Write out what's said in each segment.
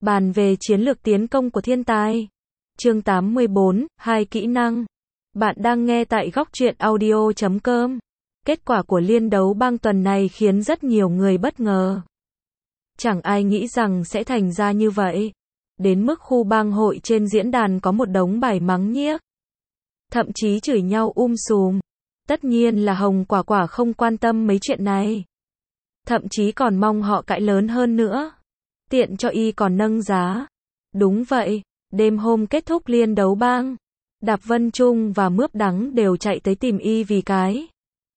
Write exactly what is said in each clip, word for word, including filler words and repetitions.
Bàn về chiến lược tiến công của thiên tài. Chương tám mươi bốn, hai kỹ năng. Bạn đang nghe tại góc truyện audio chấm com. Kết quả của liên đấu bang tuần này khiến rất nhiều người bất ngờ. Chẳng ai nghĩ rằng sẽ thành ra như vậy. Đến mức khu bang hội trên diễn đàn có một đống bài mắng nhiếc. Thậm chí chửi nhau um sùm. Tất nhiên là Hồng Quả Quả không quan tâm mấy chuyện này. Thậm chí còn mong họ cãi lớn hơn nữa. Tiện cho y còn nâng giá. Đúng vậy, đêm hôm kết thúc liên đấu bang, Đạp Vân Trung và Mướp Đắng đều chạy tới tìm y vì cái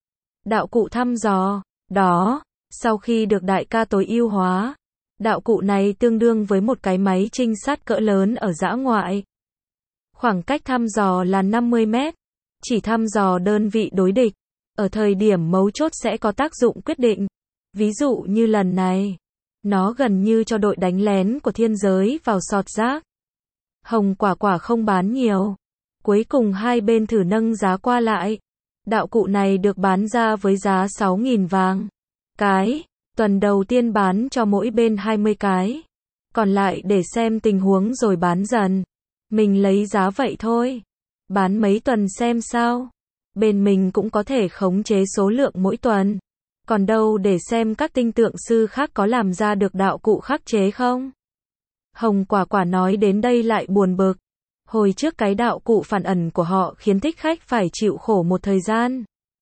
đạo cụ thăm dò đó. Sau khi được đại ca tối ưu hóa, đạo cụ này tương đương với một cái máy trinh sát cỡ lớn ở dã ngoại. Khoảng cách thăm dò là năm mươi mét, chỉ thăm dò đơn vị đối địch. Ở thời điểm mấu chốt sẽ có tác dụng quyết định. Ví dụ như lần này, nó gần như cho đội đánh lén của thiên giới vào sọt rác. Hồng Quả Quả không bán nhiều. Cuối cùng hai bên thử nâng giá qua lại. Đạo cụ này được bán ra với giá sáu nghìn vàng. Cái, tuần đầu tiên bán cho mỗi bên hai mươi cái. Còn lại để xem tình huống rồi bán dần. Mình lấy giá vậy thôi. Bán mấy tuần xem sao. Bên mình cũng có thể khống chế số lượng mỗi tuần. Còn đâu để xem các tinh tượng sư khác có làm ra được đạo cụ khắc chế không? Hồng Quả Quả nói đến đây lại buồn bực. Hồi trước cái đạo cụ phản ẩn của họ khiến thích khách phải chịu khổ một thời gian.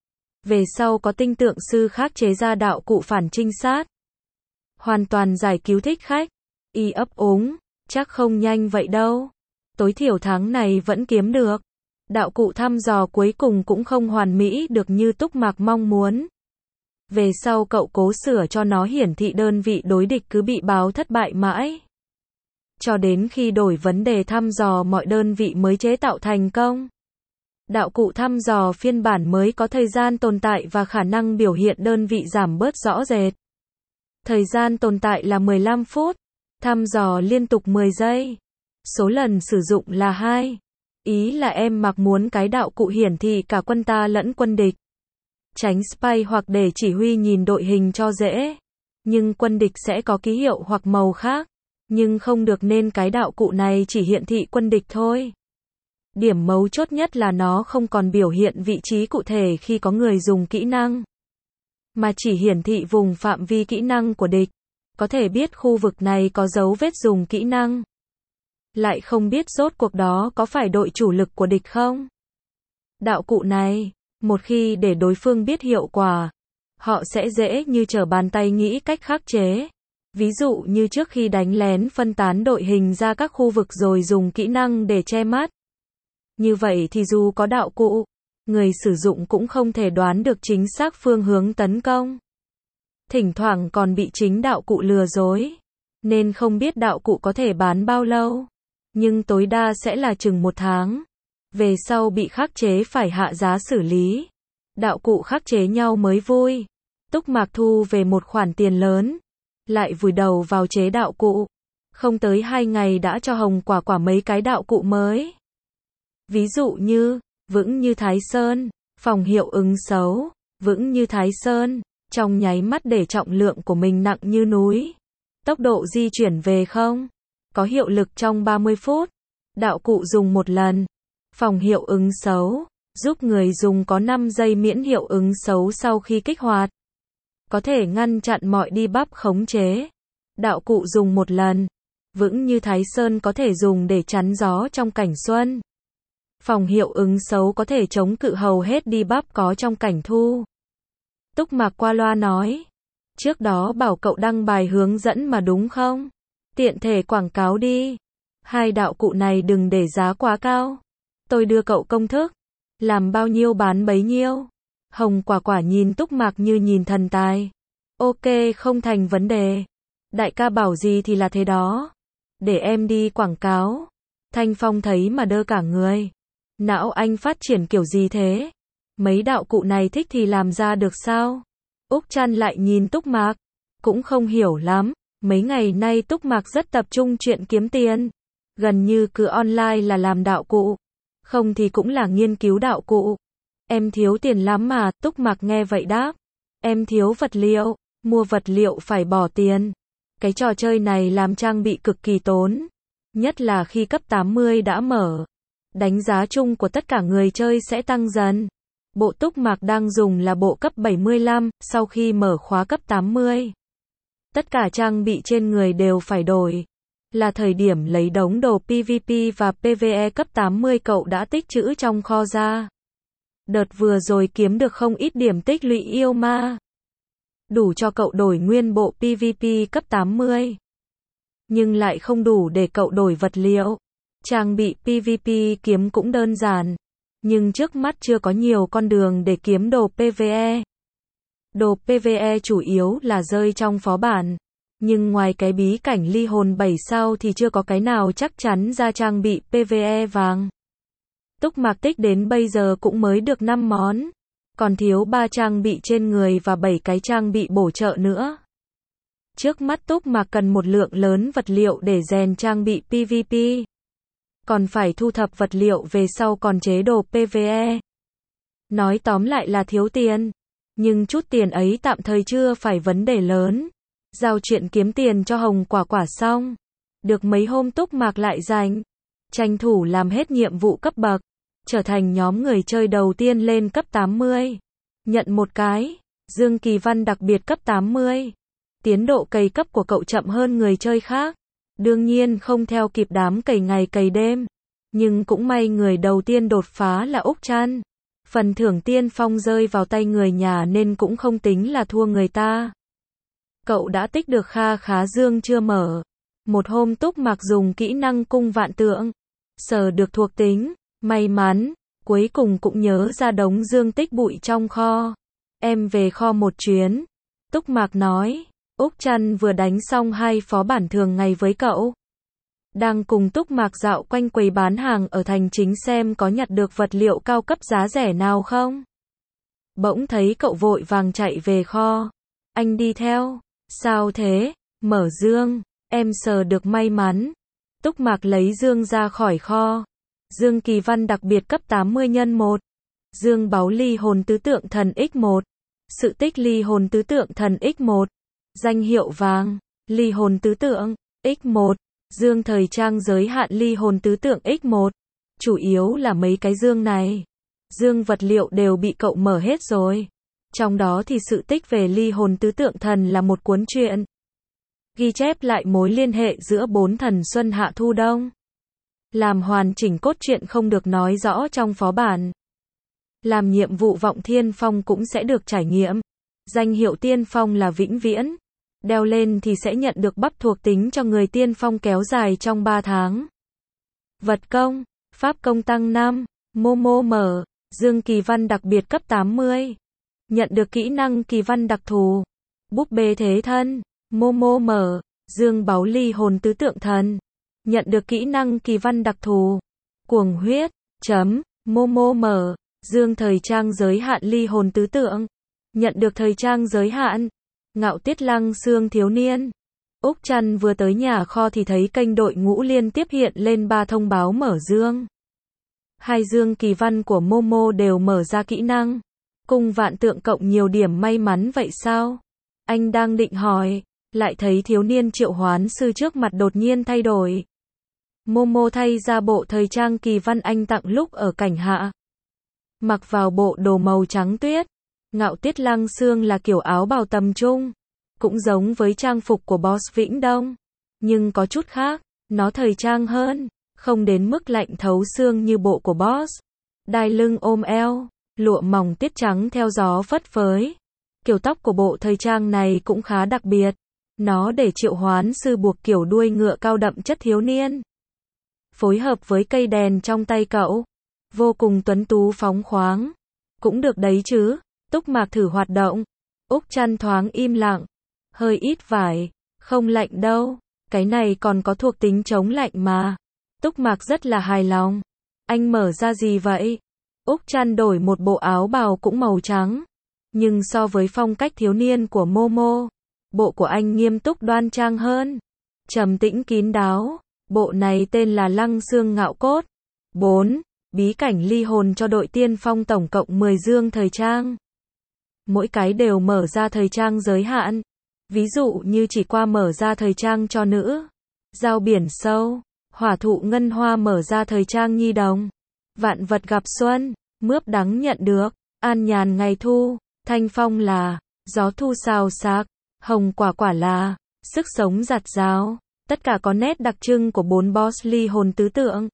Về sau có tinh tượng sư khác chế ra đạo cụ phản trinh sát. Hoàn toàn giải cứu thích khách. Y ấp úng, chắc không nhanh vậy đâu. Tối thiểu tháng này vẫn kiếm được. Đạo cụ thăm dò cuối cùng cũng không hoàn mỹ được như Túc Mạc mong muốn. Về sau cậu cố sửa cho nó hiển thị đơn vị đối địch cứ bị báo thất bại mãi. Cho đến khi đổi vấn đề thăm dò mọi đơn vị mới chế tạo thành công. Đạo cụ thăm dò phiên bản mới có thời gian tồn tại và khả năng biểu hiện đơn vị giảm bớt rõ rệt. Thời gian tồn tại là mười lăm phút, thăm dò liên tục mười giây. Số lần sử dụng là hai. Ý là em mặc muốn cái đạo cụ hiển thị cả quân ta lẫn quân địch. Tránh spy hoặc để chỉ huy nhìn đội hình cho dễ. Nhưng quân địch sẽ có ký hiệu hoặc màu khác. Nhưng không được nên cái đạo cụ này chỉ hiển thị quân địch thôi. Điểm mấu chốt nhất là nó không còn biểu hiện vị trí cụ thể khi có người dùng kỹ năng. Mà chỉ hiển thị vùng phạm vi kỹ năng của địch. Có thể biết khu vực này có dấu vết dùng kỹ năng. Lại không biết rốt cuộc đó có phải đội chủ lực của địch không? Đạo cụ này, một khi để đối phương biết hiệu quả, họ sẽ dễ như trở bàn tay nghĩ cách khắc chế. Ví dụ như trước khi đánh lén phân tán đội hình ra các khu vực rồi dùng kỹ năng để che mắt. Như vậy thì dù có đạo cụ, người sử dụng cũng không thể đoán được chính xác phương hướng tấn công. Thỉnh thoảng còn bị chính đạo cụ lừa dối. Nên không biết đạo cụ có thể bán bao lâu. Nhưng tối đa sẽ là chừng một tháng. Về sau bị khắc chế phải hạ giá xử lý. Đạo cụ khắc chế nhau mới vui. Túc Mạc thu về một khoản tiền lớn. Lại vùi đầu vào chế đạo cụ. Không tới hai ngày đã cho Hồng Quả Quả mấy cái đạo cụ mới. Ví dụ như, vững như Thái Sơn, phòng hiệu ứng xấu, vững như Thái Sơn, trong nháy mắt để trọng lượng của mình nặng như núi. Tốc độ di chuyển về không, có hiệu lực trong ba mươi phút. Đạo cụ dùng một lần. Phòng hiệu ứng xấu, giúp người dùng có năm giây miễn hiệu ứng xấu sau khi kích hoạt. Có thể ngăn chặn mọi debuff khống chế. Đạo cụ dùng một lần. Vững như Thái Sơn có thể dùng để chắn gió trong cảnh xuân. Phòng hiệu ứng xấu có thể chống cự hầu hết debuff có trong cảnh thu. Túc Mạc qua loa nói. Trước đó bảo cậu đăng bài hướng dẫn mà đúng không? Tiện thể quảng cáo đi. Hai đạo cụ này đừng để giá quá cao. Tôi đưa cậu công thức. Làm bao nhiêu bán bấy nhiêu. Hồng Quả Quả nhìn Túc Mạc như nhìn thần tài. Ok, không thành vấn đề. Đại ca bảo gì thì là thế đó. Để em đi quảng cáo. Thanh Phong thấy mà đơ cả người. Não anh phát triển kiểu gì thế? Mấy đạo cụ này thích thì làm ra được sao? Úc Trăn lại nhìn Túc Mạc. Cũng không hiểu lắm. Mấy ngày nay Túc Mạc rất tập trung chuyện kiếm tiền. Gần như cứ online là làm đạo cụ. Không thì cũng là nghiên cứu đạo cụ. Em thiếu tiền lắm mà, Túc Mạc nghe vậy đáp. Em thiếu vật liệu, mua vật liệu phải bỏ tiền. Cái trò chơi này làm trang bị cực kỳ tốn. Nhất là khi cấp tám mươi đã mở. Đánh giá chung của tất cả người chơi sẽ tăng dần. Bộ túc mạc đang dùng là bộ cấp bảy mươi lăm, sau khi mở khóa cấp tám mươi. Tất cả trang bị trên người đều phải đổi. Là thời điểm lấy đống đồ pê vê pê và pê vê e cấp tám mươi cậu đã tích trữ trong kho ra. Đợt vừa rồi kiếm được không ít điểm tích lũy yêu ma. Đủ cho cậu đổi nguyên bộ pê vê pê cấp tám mươi. Nhưng lại không đủ để cậu đổi vật liệu. Trang bị pê vê pê kiếm cũng đơn giản. Nhưng trước mắt chưa có nhiều con đường để kiếm đồ pê vê e. Đồ pê vê e chủ yếu là rơi trong phó bản. Nhưng ngoài cái bí cảnh ly hồn bảy sao thì chưa có cái nào chắc chắn ra trang bị pê vê e vàng. Túc mạc tích đến bây giờ cũng mới được năm món. Còn thiếu ba trang bị trên người và bảy cái trang bị bổ trợ nữa. Trước mắt Túc mạc cần một lượng lớn vật liệu để rèn trang bị pê vê pê. Còn phải thu thập vật liệu về sau còn chế đồ pê vê e. Nói tóm lại là thiếu tiền. Nhưng chút tiền ấy tạm thời chưa phải vấn đề lớn. Giao chuyện kiếm tiền cho Hồng Quả Quả xong. Được mấy hôm Túc mạc lại rảnh. Tranh thủ làm hết nhiệm vụ cấp bậc. Trở thành nhóm người chơi đầu tiên lên cấp tám mươi. Nhận một cái. Dương Kỳ Văn đặc biệt cấp tám mươi. Tiến độ cày cấp của cậu chậm hơn người chơi khác. Đương nhiên không theo kịp đám cày ngày cày đêm. Nhưng cũng may người đầu tiên đột phá là Úc Trăn. Phần thưởng tiên phong rơi vào tay người nhà nên cũng không tính là thua người ta. Cậu đã tích được kha khá dương chưa mở. Một hôm Túc mạc dùng kỹ năng cung vạn tượng. Sờ được thuộc tính. May mắn. Cuối cùng cũng nhớ ra đống dương tích bụi trong kho. Em về kho một chuyến. Túc mạc nói. Úc Trăn vừa đánh xong hai phó bản thường ngày với cậu. Đang cùng Túc mạc dạo quanh quầy bán hàng ở thành chính xem có nhặt được vật liệu cao cấp giá rẻ nào không. Bỗng thấy cậu vội vàng chạy về kho. Anh đi theo. Sao thế? Mở dương. Em sờ được may mắn. Túc mạc lấy dương ra khỏi kho. Dương Kỳ Văn đặc biệt cấp tám mươi nhân một. Dương báu ly hồn tứ tượng thần x một. Sự tích ly hồn tứ tượng thần x một. Danh hiệu vàng. Ly hồn tứ tượng x một. Dương thời trang giới hạn ly hồn tứ tượng x một. Chủ yếu là mấy cái dương này. Dương vật liệu đều bị cậu mở hết rồi. Trong đó thì sự tích về ly hồn tứ tượng thần là một cuốn truyện. Ghi chép lại mối liên hệ giữa bốn thần xuân hạ thu đông. Làm hoàn chỉnh cốt truyện không được nói rõ trong phó bản. Làm nhiệm vụ vọng thiên phong cũng sẽ được trải nghiệm. Danh hiệu tiên phong là vĩnh viễn. Đeo lên thì sẽ nhận được bắp thuộc tính cho người tiên phong kéo dài trong ba tháng. Vật công, pháp công tăng năm, Momo mở, Dương Kỳ Văn đặc biệt cấp tám mươi. Nhận được kỹ năng Kỳ Văn đặc thù. Búp bê thế thân, Momo mở, Dương báu ly hồn tứ tượng thần. Nhận được kỹ năng Kỳ Văn đặc thù. Cuồng huyết, chấm, Momo mở, Dương thời trang giới hạn ly hồn tứ tượng. Nhận được thời trang giới hạn. Ngạo tiết lăng xương thiếu niên. Úc Trăn vừa tới nhà kho thì thấy kênh đội ngũ liên tiếp hiện lên ba thông báo mở dương. Hai dương Kỳ Văn của Momo đều mở ra kỹ năng. Cung vạn tượng cộng nhiều điểm may mắn vậy sao? Anh đang định hỏi, lại thấy thiếu niên triệu hoán sư trước mặt đột nhiên thay đổi. Momo thay ra bộ thời trang Kỳ Văn anh tặng lúc ở cảnh hạ. Mặc vào bộ đồ màu trắng tuyết. Ngạo tiết lăng xương là kiểu áo bào tầm trung. Cũng giống với trang phục của Boss Vĩnh Đông. Nhưng có chút khác, nó thời trang hơn. Không đến mức lạnh thấu xương như bộ của Boss. Đai lưng ôm eo, lụa mỏng tiết trắng theo gió phất phới. Kiểu tóc của bộ thời trang này cũng khá đặc biệt. Nó để triệu hoán sư buộc kiểu đuôi ngựa cao đậm chất thiếu niên. Phối hợp với cây đèn trong tay cậu. Vô cùng tuấn tú phóng khoáng. Cũng được đấy chứ. Túc mạc thử hoạt động. Úc Trăn thoáng im lặng. Hơi ít vải. Không lạnh đâu. Cái này còn có thuộc tính chống lạnh mà. Túc mạc rất là hài lòng. Anh mở ra gì vậy? Úc Trăn đổi một bộ áo bào cũng màu trắng. Nhưng so với phong cách thiếu niên của Momo, bộ của anh nghiêm túc đoan trang hơn. Trầm tĩnh kín đáo. Bộ này tên là Lăng Xương Ngạo Cốt. bốn. Bí cảnh ly hồn cho đội tiên phong tổng cộng mười dương thời trang. Mỗi cái đều mở ra thời trang giới hạn. Ví dụ như chỉ qua mở ra thời trang cho nữ, Dao biển sâu, Hỏa thụ ngân hoa mở ra thời trang nhi đồng, Vạn vật gặp xuân, Mướp đắng nhận được, An nhàn ngày thu, Thanh phong là, Gió thu xào xạc, Hồng quả quả là, Sức sống giặt rào, tất cả có nét đặc trưng của bốn boss ly hồn tứ tượng.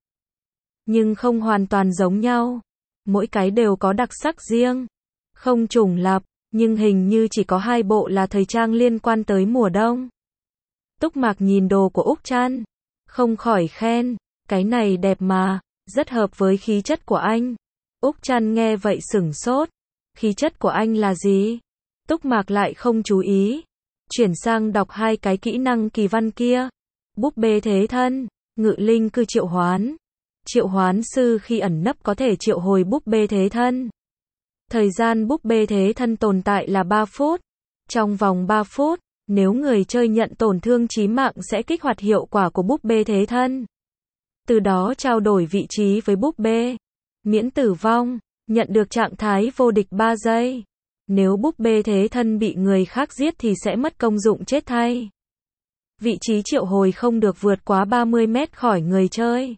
Nhưng không hoàn toàn giống nhau. Mỗi cái đều có đặc sắc riêng. Không trùng lặp, nhưng hình như chỉ có hai bộ là thời trang liên quan tới mùa đông. Túc Mạc nhìn đồ của Úc Trăn, không khỏi khen, cái này đẹp mà, rất hợp với khí chất của anh. Úc Trăn nghe vậy sửng sốt, khí chất của anh là gì? Túc Mạc lại không chú ý, chuyển sang đọc hai cái kỹ năng kỳ văn kia. Búp bê thế thân, ngự linh cư triệu hoán. Triệu hoán sư khi ẩn nấp có thể triệu hồi búp bê thế thân. Thời gian búp bê thế thân tồn tại là ba phút. Trong vòng ba phút, nếu người chơi nhận tổn thương chí mạng sẽ kích hoạt hiệu quả của búp bê thế thân. Từ đó trao đổi vị trí với búp bê. Miễn tử vong, nhận được trạng thái vô địch ba giây. Nếu búp bê thế thân bị người khác giết thì sẽ mất công dụng chết thay. Vị trí triệu hồi không được vượt quá ba mươi mét khỏi người chơi.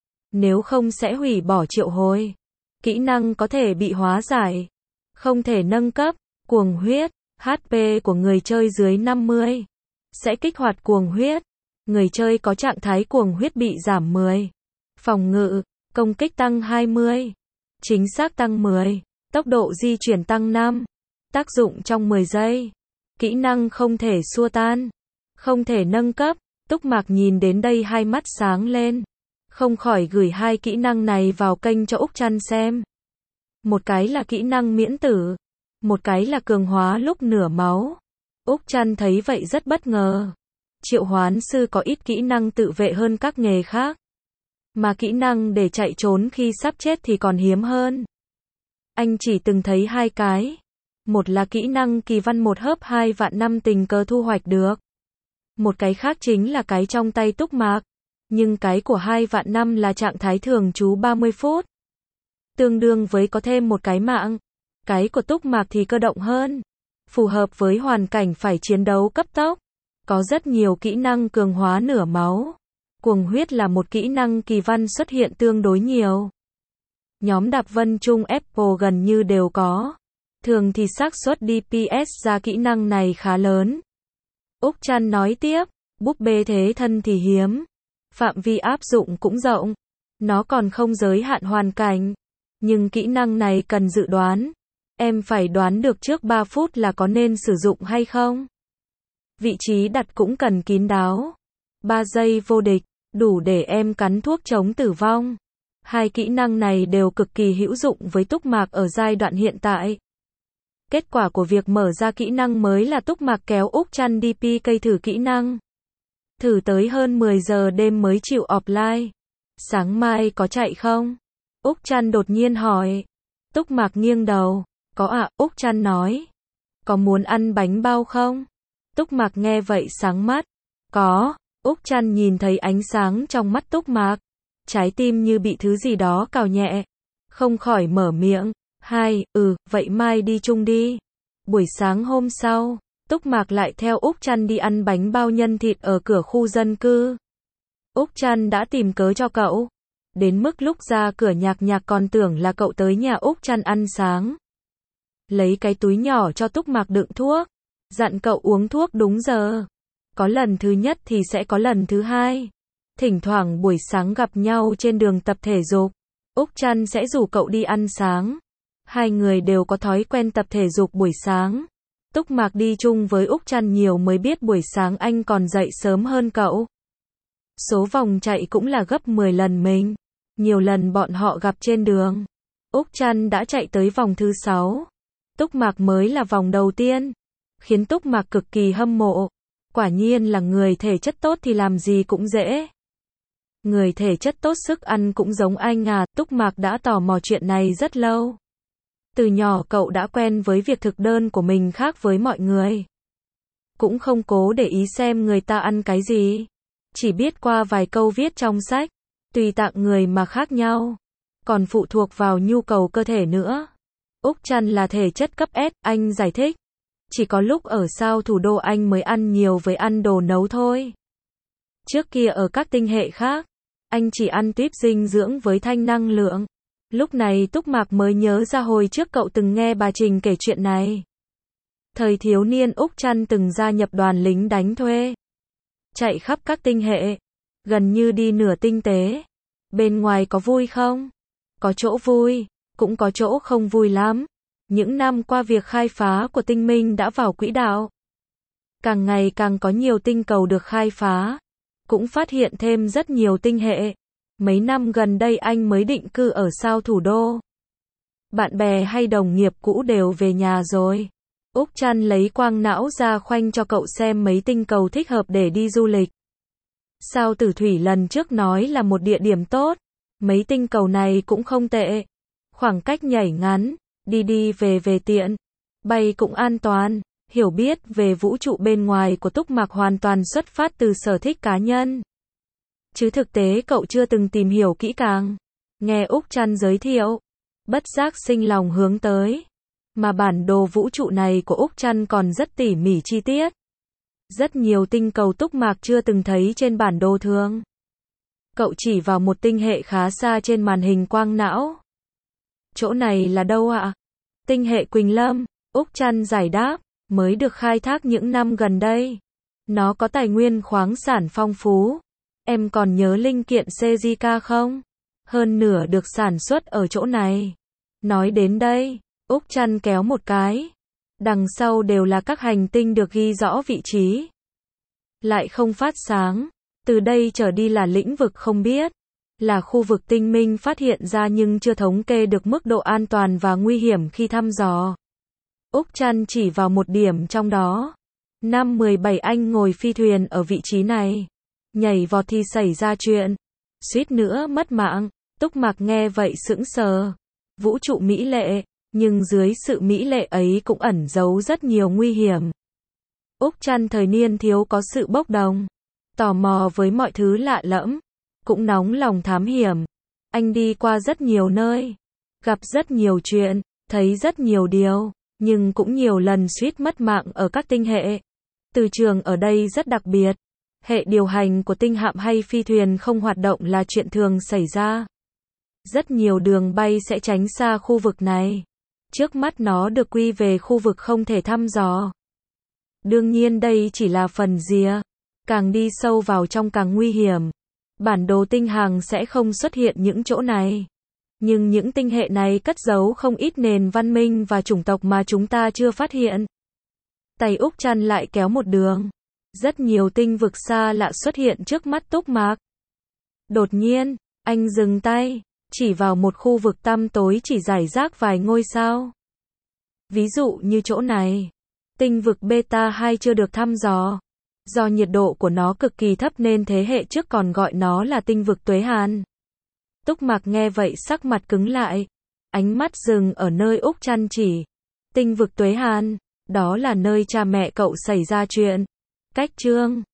Nếu không sẽ hủy bỏ triệu hồi. Kỹ năng có thể bị hóa giải. Không thể nâng cấp. Cuồng huyết. hát pê của người chơi dưới năm mươi. Sẽ kích hoạt cuồng huyết. Người chơi có trạng thái cuồng huyết bị giảm mười. Phòng ngự. Công kích tăng hai mươi. Chính xác tăng mười. Tốc độ di chuyển tăng năm. Tác dụng trong mười giây. Kỹ năng không thể xua tan. Không thể nâng cấp. Túc Mạc nhìn đến đây hai mắt sáng lên. Không khỏi gửi hai kỹ năng này vào kênh cho Úc Trăn xem. Một cái là kỹ năng miễn tử. Một cái là cường hóa lúc nửa máu. Úc Trăn thấy vậy rất bất ngờ. Triệu hoán sư có ít kỹ năng tự vệ hơn các nghề khác. Mà kỹ năng để chạy trốn khi sắp chết thì còn hiếm hơn. Anh chỉ từng thấy hai cái. Một là kỹ năng kỳ văn một hớp hai vạn năm tình cờ thu hoạch được. Một cái khác chính là cái trong tay Túc Mạc. Nhưng cái của hai vạn năm là trạng thái thường trú ba mươi phút. Tương đương với có thêm một cái mạng. Cái của Túc Mạc thì cơ động hơn. Phù hợp với hoàn cảnh phải chiến đấu cấp tốc. Có rất nhiều kỹ năng cường hóa nửa máu. Cuồng huyết là một kỹ năng kỳ văn xuất hiện tương đối nhiều. Nhóm Đạp Vân Trung Apple gần như đều có. Thường thì xác suất đê pê ét ra kỹ năng này khá lớn. Úc Trăn nói tiếp, búp bê thế thân thì hiếm. Phạm vi áp dụng cũng rộng. Nó còn không giới hạn hoàn cảnh. Nhưng kỹ năng này cần dự đoán. Em phải đoán được trước ba phút là có nên sử dụng hay không. Vị trí đặt cũng cần kín đáo. ba giây vô địch, đủ để em cắn thuốc chống tử vong. Hai kỹ năng này đều cực kỳ hữu dụng với Túc Mạc ở giai đoạn hiện tại. Kết quả của việc mở ra kỹ năng mới là Túc Mạc kéo Úc Trăn đi pê ca thử kỹ năng. Thử tới hơn mười giờ đêm mới chịu offline. Sáng mai có chạy không? Úc Trăn đột nhiên hỏi. Túc Mạc nghiêng đầu. Có ạ, à, Úc Trăn nói. Có muốn ăn bánh bao không? Túc Mạc nghe vậy sáng mắt. Có. Úc Trăn nhìn thấy ánh sáng trong mắt Túc Mạc. Trái tim như bị thứ gì đó cào nhẹ. Không khỏi mở miệng. Hai, ừ, vậy mai đi chung đi. Buổi sáng hôm sau, Túc Mạc lại theo Úc Trăn đi ăn bánh bao nhân thịt ở cửa khu dân cư. Úc Trăn đã tìm cớ cho cậu. Đến mức lúc ra cửa Nhạc Nhạc còn tưởng là cậu tới nhà Úc Trăn ăn sáng. Lấy cái túi nhỏ cho Túc Mạc đựng thuốc. Dặn cậu uống thuốc đúng giờ. Có lần thứ nhất thì sẽ có lần thứ hai. Thỉnh thoảng buổi sáng gặp nhau trên đường tập thể dục. Úc Trăn sẽ rủ cậu đi ăn sáng. Hai người đều có thói quen tập thể dục buổi sáng. Túc Mạc đi chung với Úc Trăn nhiều mới biết buổi sáng anh còn dậy sớm hơn cậu. Số vòng chạy cũng là gấp mười lần mình. Nhiều lần bọn họ gặp trên đường. Úc Trăn đã chạy tới vòng thứ sáu. Túc Mạc mới là vòng đầu tiên. Khiến Túc Mạc cực kỳ hâm mộ. Quả nhiên là người thể chất tốt thì làm gì cũng dễ. Người thể chất tốt sức ăn cũng giống anh à. Túc Mạc đã tò mò chuyện này rất lâu. Từ nhỏ cậu đã quen với việc thực đơn của mình khác với mọi người. Cũng không cố để ý xem người ta ăn cái gì. Chỉ biết qua vài câu viết trong sách. Tùy tạng người mà khác nhau. Còn phụ thuộc vào nhu cầu cơ thể nữa. Úc Trăn là thể chất cấp S, anh giải thích. Chỉ có lúc ở sao thủ đô anh mới ăn nhiều với ăn đồ nấu thôi. Trước kia ở các tinh hệ khác, anh chỉ ăn tuyếp dinh dưỡng với thanh năng lượng. Lúc này Túc Mạc mới nhớ ra hồi trước cậu từng nghe bà Trình kể chuyện này. Thời thiếu niên Úc Trăn từng gia nhập đoàn lính đánh thuê. Chạy khắp các tinh hệ, gần như đi nửa tinh tế. Bên ngoài có vui không? Có chỗ vui, cũng có chỗ không vui lắm. Những năm qua việc khai phá của tinh minh đã vào quỹ đạo. Càng ngày càng có nhiều tinh cầu được khai phá. Cũng phát hiện thêm rất nhiều tinh hệ. Mấy năm gần đây anh mới định cư ở sao thủ đô. Bạn bè hay đồng nghiệp cũ đều về nhà rồi. Úc Trăn lấy quang não ra khoanh cho cậu xem mấy tinh cầu thích hợp để đi du lịch. Sao Tử Thủy lần trước nói là một địa điểm tốt. Mấy tinh cầu này cũng không tệ. Khoảng cách nhảy ngắn, đi đi về về tiện. Bay cũng an toàn. Hiểu biết về vũ trụ bên ngoài của Túc Mạc hoàn toàn xuất phát từ sở thích cá nhân. Chứ thực tế cậu chưa từng tìm hiểu kỹ càng. Nghe Úc Trăn giới thiệu, bất giác sinh lòng hướng tới. Mà bản đồ vũ trụ này của Úc Trăn còn rất tỉ mỉ chi tiết. Rất nhiều tinh cầu Túc Mạc chưa từng thấy trên bản đồ thường. Cậu chỉ vào một tinh hệ khá xa trên màn hình quang não. Chỗ này là đâu ạ? Tinh hệ Quỳnh Lâm, Úc Trăn giải đáp, mới được khai thác những năm gần đây. Nó có tài nguyên khoáng sản phong phú. Em còn nhớ linh kiện Sejika không? Hơn nửa được sản xuất ở chỗ này. Nói đến đây, Úc Trăn kéo một cái. Đằng sau đều là các hành tinh được ghi rõ vị trí. Lại không phát sáng. Từ đây trở đi là lĩnh vực không biết. Là khu vực tinh minh phát hiện ra nhưng chưa thống kê được mức độ an toàn và nguy hiểm khi thăm dò. Úc Trăn chỉ vào một điểm trong đó. Năm mười bảy anh ngồi phi thuyền ở vị trí này. Nhảy vọt thì xảy ra chuyện. Suýt nữa mất mạng. Túc Mạc nghe vậy sững sờ. Vũ trụ mỹ lệ, nhưng dưới sự mỹ lệ ấy cũng ẩn giấu rất nhiều nguy hiểm. Úc Trăn thời niên thiếu có sự bốc đồng. Tò mò với mọi thứ lạ lẫm. Cũng nóng lòng thám hiểm. Anh đi qua rất nhiều nơi. Gặp rất nhiều chuyện. Thấy rất nhiều điều. Nhưng cũng nhiều lần suýt mất mạng ở các tinh hệ. Từ trường ở đây rất đặc biệt. Hệ điều hành của tinh hạm hay phi thuyền không hoạt động là chuyện thường xảy ra. Rất nhiều đường bay sẽ tránh xa khu vực này. Trước mắt nó được quy về khu vực không thể thăm dò. Đương nhiên đây chỉ là phần rìa. Càng đi sâu vào trong càng nguy hiểm. Bản đồ tinh hàng sẽ không xuất hiện những chỗ này. Nhưng những tinh hệ này cất giấu không ít nền văn minh và chủng tộc mà chúng ta chưa phát hiện. Tay Úc Trăn lại kéo một đường. Rất nhiều tinh vực xa lạ xuất hiện trước mắt Túc Mạc. Đột nhiên, anh dừng tay, chỉ vào một khu vực tăm tối chỉ rải rác vài ngôi sao. Ví dụ như chỗ này. Tinh vực Beta hai chưa được thăm dò. Do nhiệt độ của nó cực kỳ thấp nên thế hệ trước còn gọi nó là tinh vực Tuế Hàn. Túc Mạc nghe vậy sắc mặt cứng lại. Ánh mắt dừng ở nơi Úc Trăn chỉ. Tinh vực Tuế Hàn, đó là nơi cha mẹ cậu xảy ra chuyện. Cách chương